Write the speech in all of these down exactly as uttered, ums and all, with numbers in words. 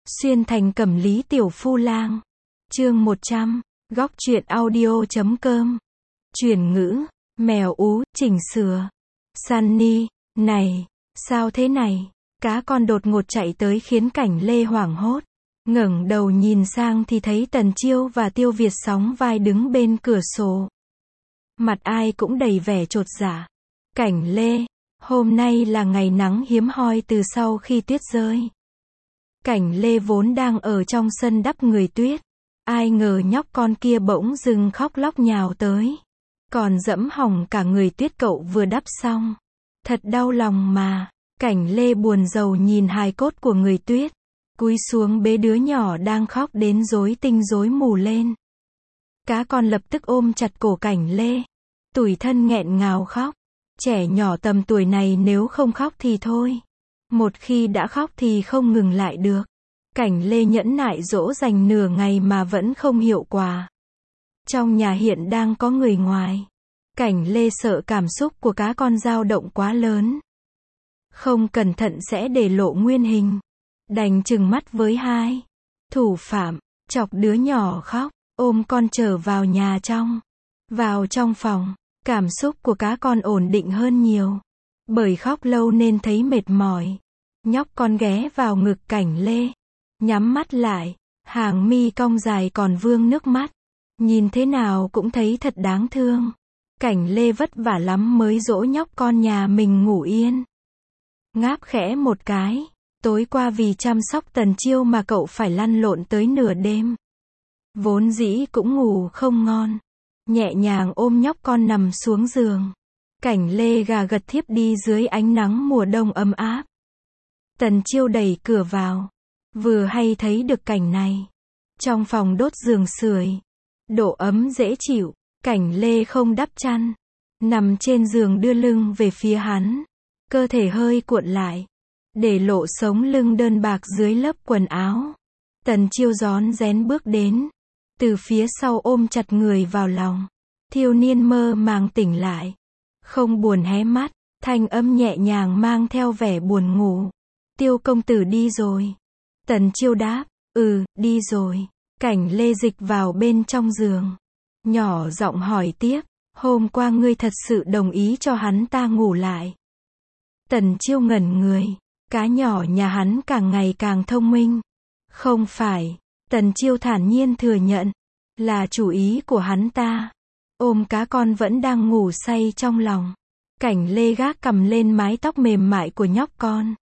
Xuyên thành Cẩm Lý Tiểu Phu Lang. Chương một trăm. Góc truyện audio chấm com. Chuyển ngữ, mèo ú, chỉnh sửa. Sunny, này, sao thế này? Cá con đột ngột chạy tới khiến Cảnh Lê hoảng hốt. Ngẩng đầu nhìn sang thì thấy Tần Chiêu và Tiêu Việt sóng vai đứng bên cửa sổ. Mặt ai cũng đầy vẻ chột dạ. Cảnh Lê, hôm nay là ngày nắng hiếm hoi từ sau khi tuyết rơi. Cảnh Lê vốn đang ở trong sân đắp người tuyết. Ai ngờ nhóc con kia bỗng dưng khóc lóc nhào tới. Còn dẫm hỏng cả người tuyết cậu vừa đắp xong. Thật đau lòng mà. Cảnh Lê buồn rầu nhìn hài cốt của người tuyết. Cúi xuống bế đứa nhỏ đang khóc đến rối tinh rối mù lên. Cá con lập tức ôm chặt cổ Cảnh Lê. Tủi thân nghẹn ngào khóc. Trẻ nhỏ tầm tuổi này nếu không khóc thì thôi. Một khi đã khóc thì không ngừng lại được. Cảnh Lê nhẫn nại dỗ dành nửa ngày mà vẫn không hiệu quả. Trong nhà hiện đang có người ngoài. Cảnh Lê sợ cảm xúc của cá con dao động quá lớn. Không cẩn thận sẽ để lộ nguyên hình. Đành trừng mắt với hai thủ phạm, chọc đứa nhỏ khóc, ôm con trở vào nhà trong. Vào trong phòng, cảm xúc của cá con ổn định hơn nhiều. Bởi khóc lâu nên thấy mệt mỏi. Nhóc con ghé vào ngực Cảnh Lê. Nhắm mắt lại, hàng mi cong dài còn vương nước mắt. Nhìn thế nào cũng thấy thật đáng thương. Cảnh Lê vất vả lắm mới dỗ nhóc con nhà mình ngủ yên. Ngáp khẽ một cái. Tối qua vì chăm sóc Tần Chiêu mà cậu phải lăn lộn tới nửa đêm. Vốn dĩ cũng ngủ không ngon. Nhẹ nhàng ôm nhóc con nằm xuống giường. Cảnh Lê gà gật thiếp đi dưới ánh nắng mùa đông ấm áp. Tần Chiêu đẩy cửa vào. Vừa hay thấy được cảnh này. Trong phòng đốt giường sưởi. Độ ấm dễ chịu. Cảnh Lê không đắp chăn. Nằm trên giường đưa lưng về phía hắn. Cơ thể hơi cuộn lại. Để lộ sống lưng đơn bạc dưới lớp quần áo. Tần Chiêu rón rén bước đến. Từ phía sau ôm chặt người vào lòng. Thiếu niên mơ màng tỉnh lại. Không buồn hé mắt. Thanh âm nhẹ nhàng mang theo vẻ buồn ngủ. Tiêu công tử đi rồi. Tần Chiêu đáp. Ừ, đi rồi. Cảnh Lê dịch vào bên trong giường. Nhỏ giọng hỏi tiếp. Hôm qua ngươi thật sự đồng ý cho hắn ta ngủ lại. Tần Chiêu ngẩn người. Cá nhỏ nhà hắn càng ngày càng thông minh. Không phải. Tần Chiêu thản nhiên thừa nhận. Là chủ ý của hắn ta. Ôm cá con vẫn đang ngủ say trong lòng. Cảnh Lê gác cầm lên mái tóc mềm mại của nhóc con.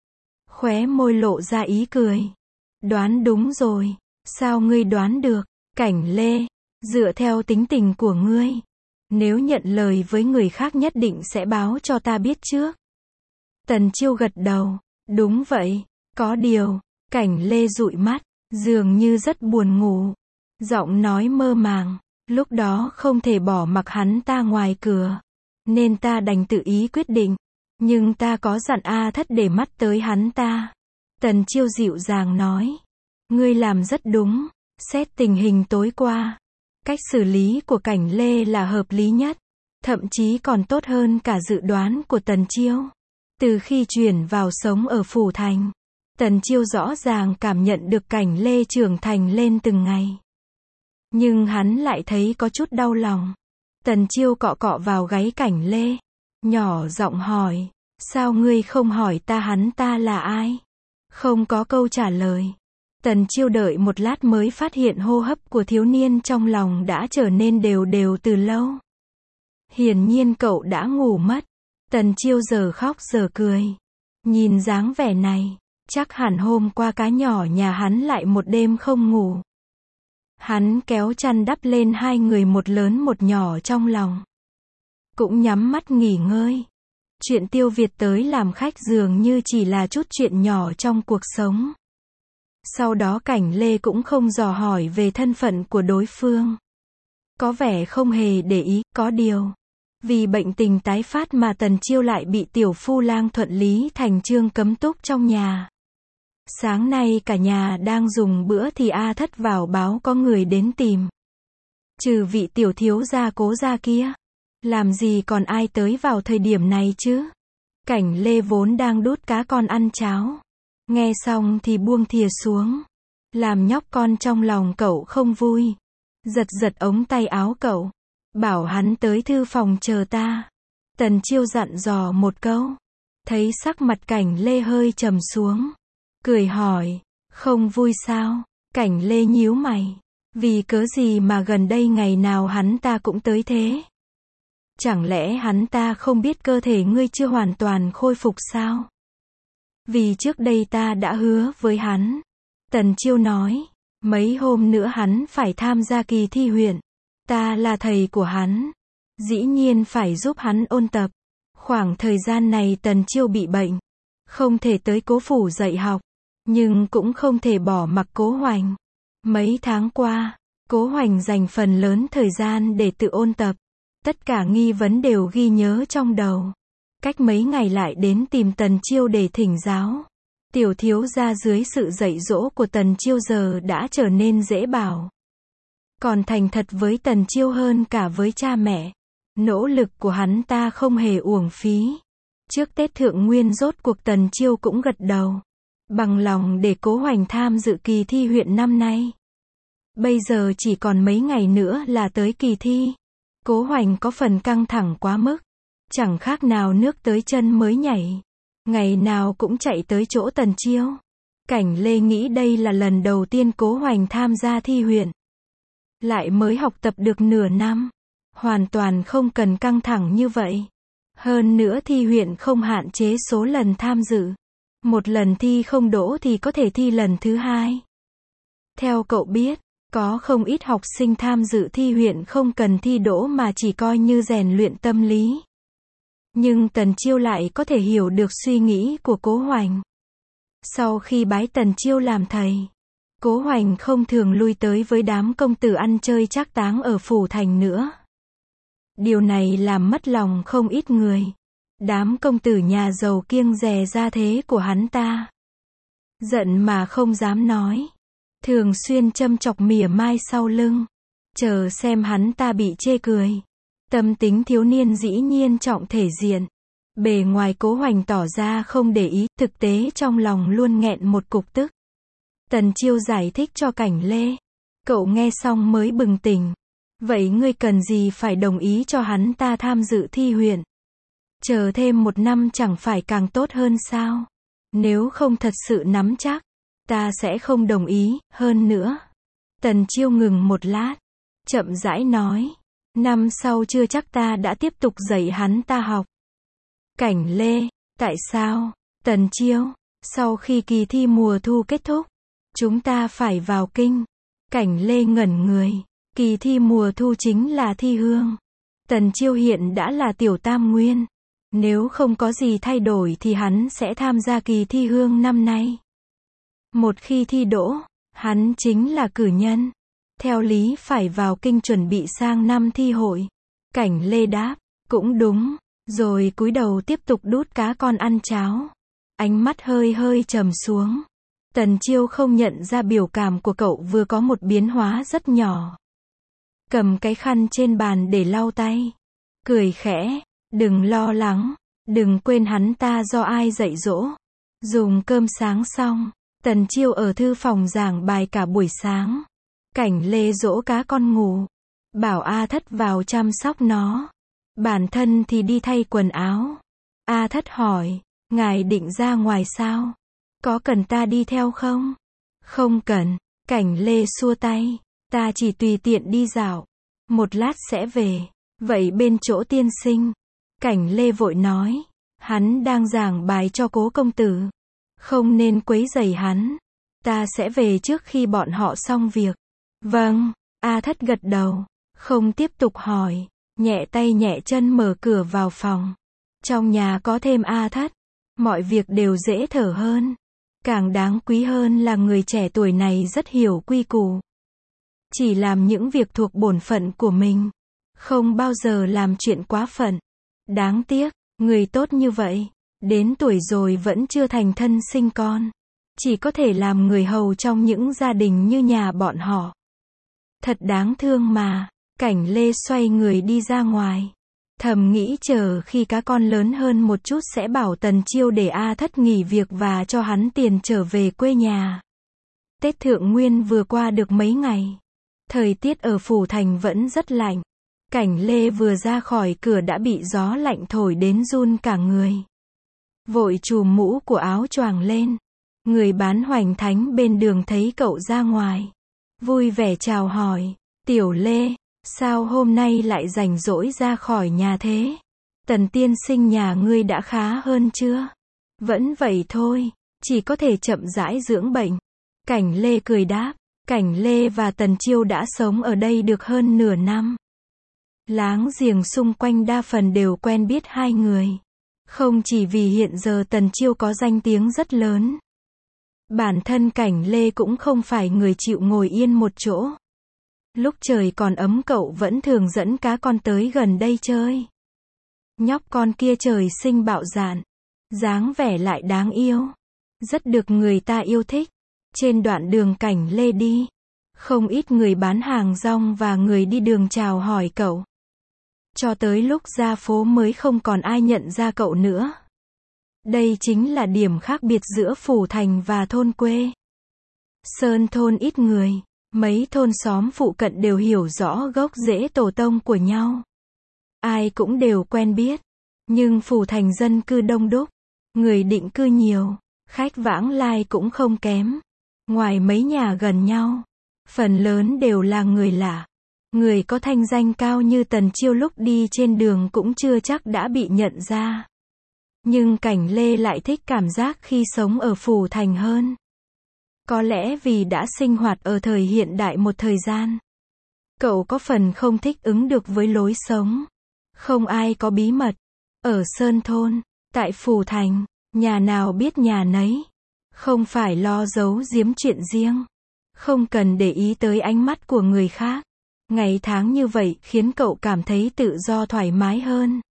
Khóe môi lộ ra ý cười. Đoán đúng rồi. Sao ngươi đoán được? Cảnh Lê. Dựa theo tính tình của ngươi. Nếu nhận lời với người khác nhất định sẽ báo cho ta biết trước. Tần Chiêu gật đầu. Đúng vậy. Có điều. Cảnh Lê dụi mắt. Dường như rất buồn ngủ. Giọng nói mơ màng. Lúc đó không thể bỏ mặc hắn ta ngoài cửa. Nên ta đành tự ý quyết định. Nhưng ta có dặn A Thất để mắt tới hắn ta. Tần Chiêu dịu dàng nói. Ngươi làm rất đúng. Xét tình hình tối qua. Cách xử lý của Cảnh Lê là hợp lý nhất. Thậm chí còn tốt hơn cả dự đoán của Tần Chiêu. Từ khi chuyển vào sống ở Phủ Thành. Tần Chiêu rõ ràng cảm nhận được Cảnh Lê trưởng thành lên từng ngày. Nhưng hắn lại thấy có chút đau lòng. Tần Chiêu cọ cọ vào gáy Cảnh Lê. Nhỏ giọng hỏi. Sao ngươi không hỏi ta hắn ta là ai? Không có câu trả lời. Tần Chiêu đợi một lát mới phát hiện hô hấp của thiếu niên trong lòng đã trở nên đều đều từ lâu. Hiển nhiên cậu đã ngủ mất. Tần Chiêu giờ khóc giờ cười. Nhìn dáng vẻ này. Chắc hẳn hôm qua cá nhỏ nhà hắn lại một đêm không ngủ. Hắn kéo chăn đắp lên hai người một lớn một nhỏ trong lòng. Cũng nhắm mắt nghỉ ngơi. Chuyện Tiêu Việt tới làm khách dường như chỉ là chút chuyện nhỏ trong cuộc sống. Sau đó Cảnh Lê cũng không dò hỏi về thân phận của đối phương. Có vẻ không hề để ý, có điều. Vì bệnh tình tái phát mà Tần Chiêu lại bị Tiểu Phu Lang thuận lý thành chương cấm túc trong nhà. Sáng nay cả nhà đang dùng bữa thì A Thất vào báo có người đến tìm. Trừ vị tiểu thiếu gia Cố gia kia. Làm gì còn ai tới vào thời điểm này chứ? Cảnh Lê vốn đang đút cá con ăn cháo. Nghe xong thì buông thìa xuống. Làm nhóc con trong lòng cậu không vui. Giật giật ống tay áo cậu. Bảo hắn tới thư phòng chờ ta. Tần Chiêu dặn dò một câu. Thấy sắc mặt Cảnh Lê hơi trầm xuống. Cười hỏi, không vui sao? Cảnh Lê nhíu mày. Vì cớ gì mà gần đây ngày nào hắn ta cũng tới thế? Chẳng lẽ hắn ta không biết cơ thể ngươi chưa hoàn toàn khôi phục sao? Vì trước đây ta đã hứa với hắn. Tần Chiêu nói, mấy hôm nữa hắn phải tham gia kỳ thi huyện. Ta là thầy của hắn. Dĩ nhiên phải giúp hắn ôn tập. Khoảng thời gian này Tần Chiêu bị bệnh. Không thể tới Cố Phủ dạy học. Nhưng cũng không thể bỏ mặc Cố Hoành. Mấy tháng qua, Cố Hoành dành phần lớn thời gian để tự ôn tập. Tất cả nghi vấn đều ghi nhớ trong đầu. Cách mấy ngày lại đến tìm Tần Chiêu để thỉnh giáo. Tiểu thiếu gia dưới sự dạy dỗ của Tần Chiêu giờ đã trở nên dễ bảo. Còn thành thật với Tần Chiêu hơn cả với cha mẹ. Nỗ lực của hắn ta không hề uổng phí. Trước Tết Thượng Nguyên rốt cuộc Tần Chiêu cũng gật đầu. Bằng lòng để Cố Hoành tham dự kỳ thi huyện năm nay. Bây giờ chỉ còn mấy ngày nữa là tới kỳ thi. Cố Hoành có phần căng thẳng quá mức. Chẳng khác nào nước tới chân mới nhảy. Ngày nào cũng chạy tới chỗ Tần Chiêu. Cảnh Lê nghĩ đây là lần đầu tiên Cố Hoành tham gia thi huyện. Lại mới học tập được nửa năm. Hoàn toàn không cần căng thẳng như vậy. Hơn nữa thi huyện không hạn chế số lần tham dự. Một lần thi không đỗ thì có thể thi lần thứ hai. Theo cậu biết, có không ít học sinh tham dự thi huyện không cần thi đỗ mà chỉ coi như rèn luyện tâm lý. Nhưng Tần Chiêu lại có thể hiểu được suy nghĩ của Cố Hoành. Sau khi bái Tần Chiêu làm thầy, Cố Hoành không thường lui tới với đám công tử ăn chơi trác táng ở phủ thành nữa. Điều này làm mất lòng không ít người. Đám công tử nhà giàu kiêng dè gia thế của hắn ta. Giận mà không dám nói. Thường xuyên châm chọc mỉa mai sau lưng. Chờ xem hắn ta bị chê cười. Tâm tính thiếu niên dĩ nhiên trọng thể diện. Bề ngoài Cố Hoành tỏ ra không để ý, thực tế trong lòng luôn nghẹn một cục tức. Tần Chiêu giải thích cho Cảnh Lê. Cậu nghe xong mới bừng tỉnh. Vậy ngươi cần gì phải đồng ý cho hắn ta tham dự thi huyện? Chờ thêm một năm chẳng phải càng tốt hơn sao? Nếu không thật sự nắm chắc, ta sẽ không đồng ý, hơn nữa. Tần Chiêu ngừng một lát, chậm rãi nói. Năm sau chưa chắc ta đã tiếp tục dạy hắn ta học. Cảnh Lê, tại sao? Tần Chiêu, sau khi kỳ thi mùa thu kết thúc, chúng ta phải vào kinh. Cảnh Lê ngẩn người. Kỳ thi mùa thu chính là thi hương. Tần Chiêu hiện đã là tiểu tam nguyên. Nếu không có gì thay đổi thì hắn sẽ tham gia kỳ thi hương năm nay. Một khi thi đỗ, hắn chính là cử nhân. Theo lý phải vào kinh chuẩn bị sang năm thi hội. Cảnh Lê đáp, cũng đúng, rồi cúi đầu tiếp tục đút cá con ăn cháo. Ánh mắt hơi hơi trầm xuống. Tần Chiêu không nhận ra biểu cảm của cậu vừa có một biến hóa rất nhỏ. Cầm cái khăn trên bàn để lau tay. Cười khẽ, đừng lo lắng, đừng quên hắn ta do ai dạy dỗ. Dùng cơm sáng xong, Tần Chiêu ở thư phòng giảng bài cả buổi sáng. Cảnh Lê dỗ cá con ngủ. Bảo A Thất vào chăm sóc nó. Bản thân thì đi thay quần áo. A Thất hỏi, ngài định ra ngoài sao? Có cần ta đi theo không? Không cần. Cảnh Lê xua tay. Ta chỉ tùy tiện đi dạo. Một lát sẽ về. Vậy bên chỗ tiên sinh. Cảnh Lê vội nói. Hắn đang giảng bài cho Cố công tử. Không nên quấy rầy hắn. Ta sẽ về trước khi bọn họ xong việc. Vâng. A Thất gật đầu. Không tiếp tục hỏi. Nhẹ tay nhẹ chân mở cửa vào phòng. Trong nhà có thêm A Thất. Mọi việc đều dễ thở hơn. Càng đáng quý hơn là người trẻ tuổi này rất hiểu quy củ. Chỉ làm những việc thuộc bổn phận của mình. Không bao giờ làm chuyện quá phận. Đáng tiếc, người tốt như vậy. Đến tuổi rồi vẫn chưa thành thân sinh con. Chỉ có thể làm người hầu trong những gia đình như nhà bọn họ. Thật đáng thương mà. Cảnh Lê xoay người đi ra ngoài. Thầm nghĩ chờ khi cá con lớn hơn một chút sẽ bảo Tần Chiêu để A Thất nghỉ việc và cho hắn tiền trở về quê nhà. Tết Thượng Nguyên vừa qua được mấy ngày. Thời tiết ở Phủ Thành vẫn rất lạnh. Cảnh Lê vừa ra khỏi cửa đã bị gió lạnh thổi đến run cả người. Vội trùm mũ của áo choàng lên. Người bán hoành thánh bên đường thấy cậu ra ngoài. Vui vẻ chào hỏi. Tiểu Lê, sao hôm nay lại rảnh rỗi ra khỏi nhà thế? Tần tiên sinh nhà ngươi đã khá hơn chưa? Vẫn vậy thôi, chỉ có thể chậm rãi dưỡng bệnh. Cảnh Lê cười đáp. Cảnh Lê và Tần Chiêu đã sống ở đây được hơn nửa năm. Láng giềng xung quanh đa phần đều quen biết hai người. Không chỉ vì hiện giờ Tần Chiêu có danh tiếng rất lớn. Bản thân Cảnh Lê cũng không phải người chịu ngồi yên một chỗ. Lúc trời còn ấm cậu vẫn thường dẫn cá con tới gần đây chơi. Nhóc con kia trời sinh bạo dạn, dáng vẻ lại đáng yêu. Rất được người ta yêu thích. Trên đoạn đường Cảnh Lê đi, không ít người bán hàng rong và người đi đường chào hỏi cậu. Cho tới lúc ra phố mới không còn ai nhận ra cậu nữa. Đây chính là điểm khác biệt giữa Phủ Thành và thôn quê. Sơn thôn ít người, mấy thôn xóm phụ cận đều hiểu rõ gốc rễ tổ tông của nhau. Ai cũng đều quen biết. Nhưng Phủ Thành dân cư đông đúc, người định cư nhiều, khách vãng lai cũng không kém. Ngoài mấy nhà gần nhau, phần lớn đều là người lạ. Người có thanh danh cao như Tần Chiêu lúc đi trên đường cũng chưa chắc đã bị nhận ra. Nhưng Cảnh Lê lại thích cảm giác khi sống ở Phủ Thành hơn. Có lẽ vì đã sinh hoạt ở thời hiện đại một thời gian. Cậu có phần không thích ứng được với lối sống. Không ai có bí mật. Ở Sơn Thôn, tại Phủ Thành, nhà nào biết nhà nấy. Không phải lo giấu giếm chuyện riêng. Không cần để ý tới ánh mắt của người khác. Ngày tháng như vậy khiến cậu cảm thấy tự do thoải mái hơn.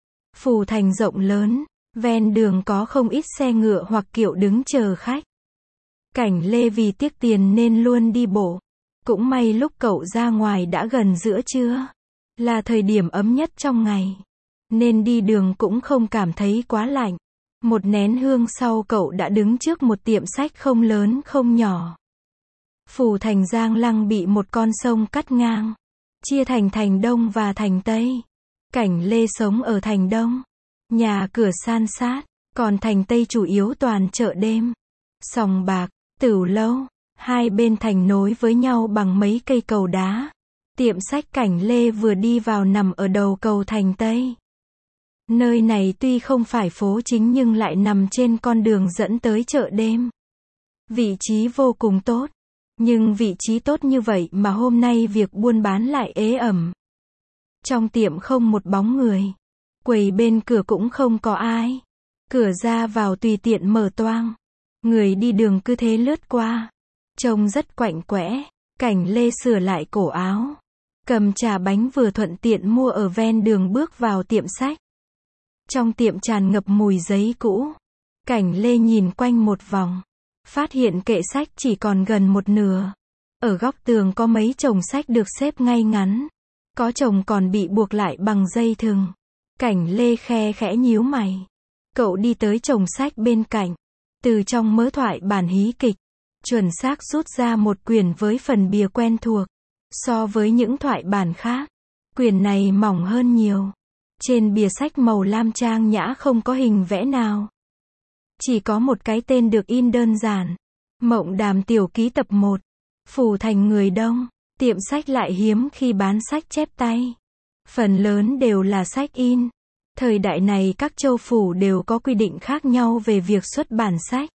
Phủ Thành rộng lớn, ven đường có không ít xe ngựa hoặc kiệu đứng chờ khách. Cảnh Lê vì tiếc tiền nên luôn đi bộ. Cũng may lúc cậu ra ngoài đã gần giữa trưa, là thời điểm ấm nhất trong ngày. Nên đi đường cũng không cảm thấy quá lạnh. Một nén hương sau cậu đã đứng trước một tiệm sách không lớn không nhỏ. Phủ Thành Giang Lăng bị một con sông cắt ngang, chia thành thành Đông và thành Tây. Cảnh Lê sống ở thành Đông, nhà cửa san sát, còn thành Tây chủ yếu toàn chợ đêm, sòng bạc, tửu lâu. Hai bên thành nối với nhau bằng mấy cây cầu đá. Tiệm sách Cảnh Lê vừa đi vào nằm ở đầu cầu thành Tây. Nơi này tuy không phải phố chính nhưng lại nằm trên con đường dẫn tới chợ đêm. Vị trí vô cùng tốt. Nhưng vị trí tốt như vậy mà hôm nay việc buôn bán lại ế ẩm. Trong tiệm không một bóng người. Quầy bên cửa cũng không có ai. Cửa ra vào tùy tiện mở toang. Người đi đường cứ thế lướt qua. Trông rất quạnh quẽ. Cảnh Lê sửa lại cổ áo. Cầm trà bánh vừa thuận tiện mua ở ven đường bước vào tiệm sách. Trong tiệm tràn ngập mùi giấy cũ. Cảnh Lê nhìn quanh một vòng. Phát hiện kệ sách chỉ còn gần một nửa. Ở góc tường có mấy chồng sách được xếp ngay ngắn. Có chồng còn bị buộc lại bằng dây thừng. Cảnh Lê khe khẽ nhíu mày. Cậu đi tới chồng sách bên cạnh. Từ trong mớ thoại bản hí kịch, chuẩn xác rút ra một quyển với phần bìa quen thuộc. So với những thoại bản khác, quyển này mỏng hơn nhiều. Trên bìa sách màu lam trang nhã không có hình vẽ nào. Chỉ có một cái tên được in đơn giản. Mộng Đàm tiểu ký tập một. Phủ Thành người đông, tiệm sách lại hiếm khi bán sách chép tay. Phần lớn đều là sách in. Thời đại này các châu phủ đều có quy định khác nhau về việc xuất bản sách.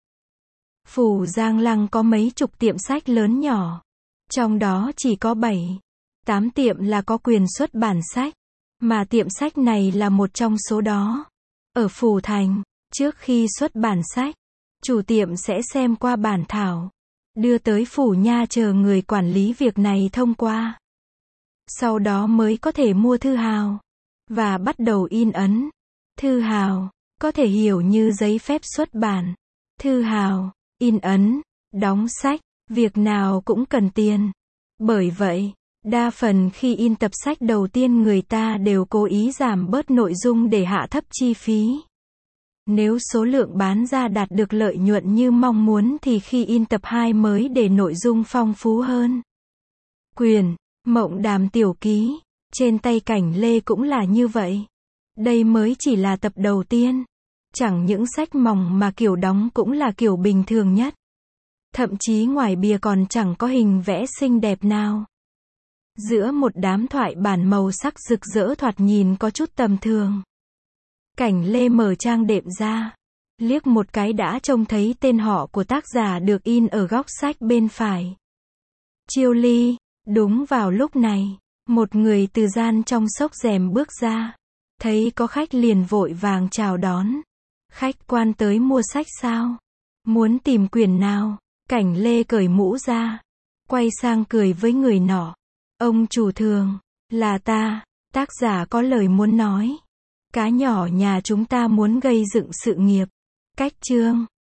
Phủ Giang Lăng có mấy chục tiệm sách lớn nhỏ. Trong đó chỉ có bảy, tám tiệm là có quyền xuất bản sách. Mà tiệm sách này là một trong số đó. Ở Phủ Thành, trước khi xuất bản sách, chủ tiệm sẽ xem qua bản thảo, đưa tới phủ nha chờ người quản lý việc này thông qua. Sau đó mới có thể mua thư hào và bắt đầu in ấn. Thư hào có thể hiểu như giấy phép xuất bản. Thư hào, in ấn, đóng sách, việc nào cũng cần tiền. Bởi vậy, Đa phần khi in tập sách đầu tiên người ta đều cố ý giảm bớt nội dung để hạ thấp chi phí. Nếu số lượng bán ra đạt được lợi nhuận như mong muốn thì khi in tập hai mới để nội dung phong phú hơn. Quyền Mộng Đàm Tiểu Ký trên tay Cảnh Lê cũng là như vậy. Đây mới chỉ là tập đầu tiên. Chẳng những sách mỏng mà kiểu đóng cũng là kiểu bình thường nhất. Thậm chí ngoài bìa còn chẳng có hình vẽ xinh đẹp nào. Giữa một đám thoại bản màu sắc rực rỡ thoạt nhìn có chút tầm thường. Cảnh Lê mở trang đệm ra. Liếc một cái đã trông thấy tên họ của tác giả được in ở góc sách bên phải. Chiêu Ly. Đúng vào lúc này, một người từ gian trong xốc rèm bước ra. Thấy có khách liền vội vàng chào đón. Khách quan tới mua sách sao? Muốn tìm quyển nào? Cảnh Lê cởi mũ ra. Quay sang cười với người nọ. Ông chủ thường, là ta, tác giả có lời muốn nói. Cá nhỏ nhà chúng ta muốn gây dựng sự nghiệp. Cách chương